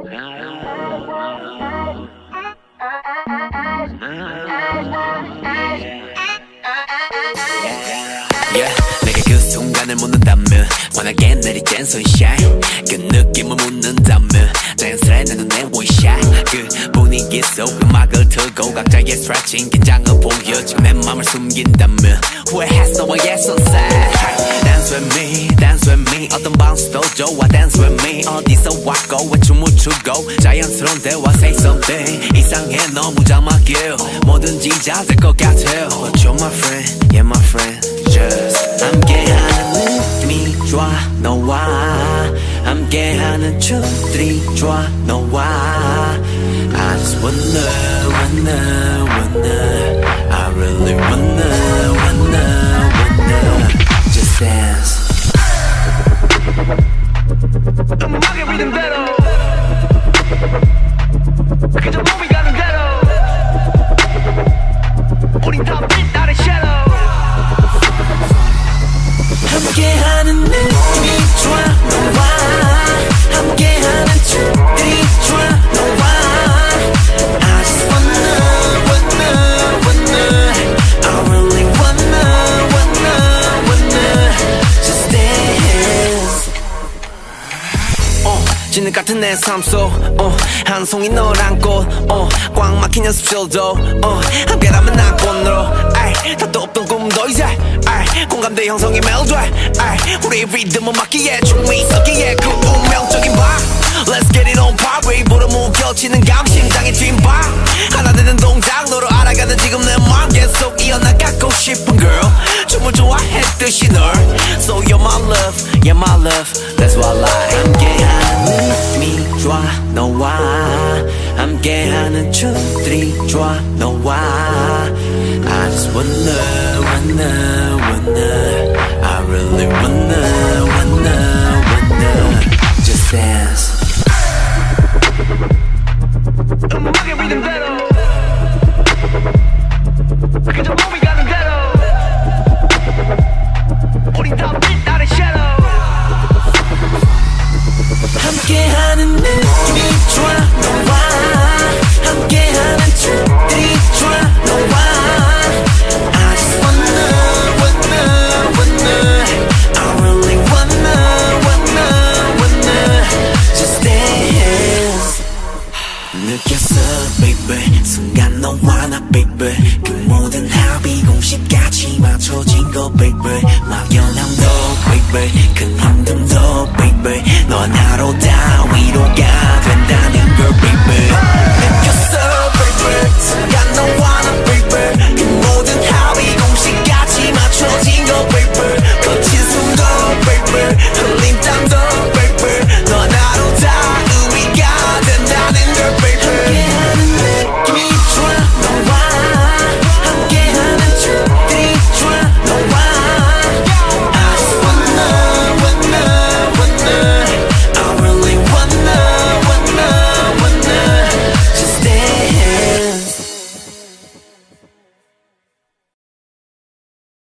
Yeah, 내가 그 순간을 묻는다면 환하게 내리쬐는 sunshine 그 느낌을 묻는다면 자연스레 내 눈에 원샷 그 분위기 속 음악을 틀고 각자의 stretching 긴장을 보여주고 내 맘을 숨긴다면 후회했어 너와의 sunset Dance with me, dance with me 어떤 bounce도 좋아 dance with me 어디서 왔고 왜 춤을 추고 자연스러운 대화 say something 이상해 너무 자막이야 뭐든지 잘 될 것 같아 But you're my friend, yeah my friend Just 함께하는 느낌이 좋아 너와 함께하는 춤들이 좋아 너와 I just wanna I really wanna Just dance 음악의 리듬대로 그저 몸이 가는 대로 우린 다 빛나는 shadow 함께하는 느낌이 좋아 너와 함께하는 춤들이 좋아 너와 I just wanna I really wanna Just dance 진흙 같은 내 삶 속 한 송이 너란 꽃꽉 막힌 연습실도 함께라면 난 꽃으로 답도 없던 꿈도 이제 공감대 형성의 멜로디 우리 리듬을 맞기에 춤이 섞기에 그 운명적인 밤 Let's get it on party 보러 무겨치는 감 심장의 뒷박 하나 되는 동작 너로 알아가는 지금 내 맘 계속 이어나가고 싶은 girl 춤을 좋아했듯이 널 So you're my love, yeah my love That's what I like 함께하는 느낌이 좋아 너와 함께하는 춤들이 좋아 너와 I just wanna I really wanna Just dance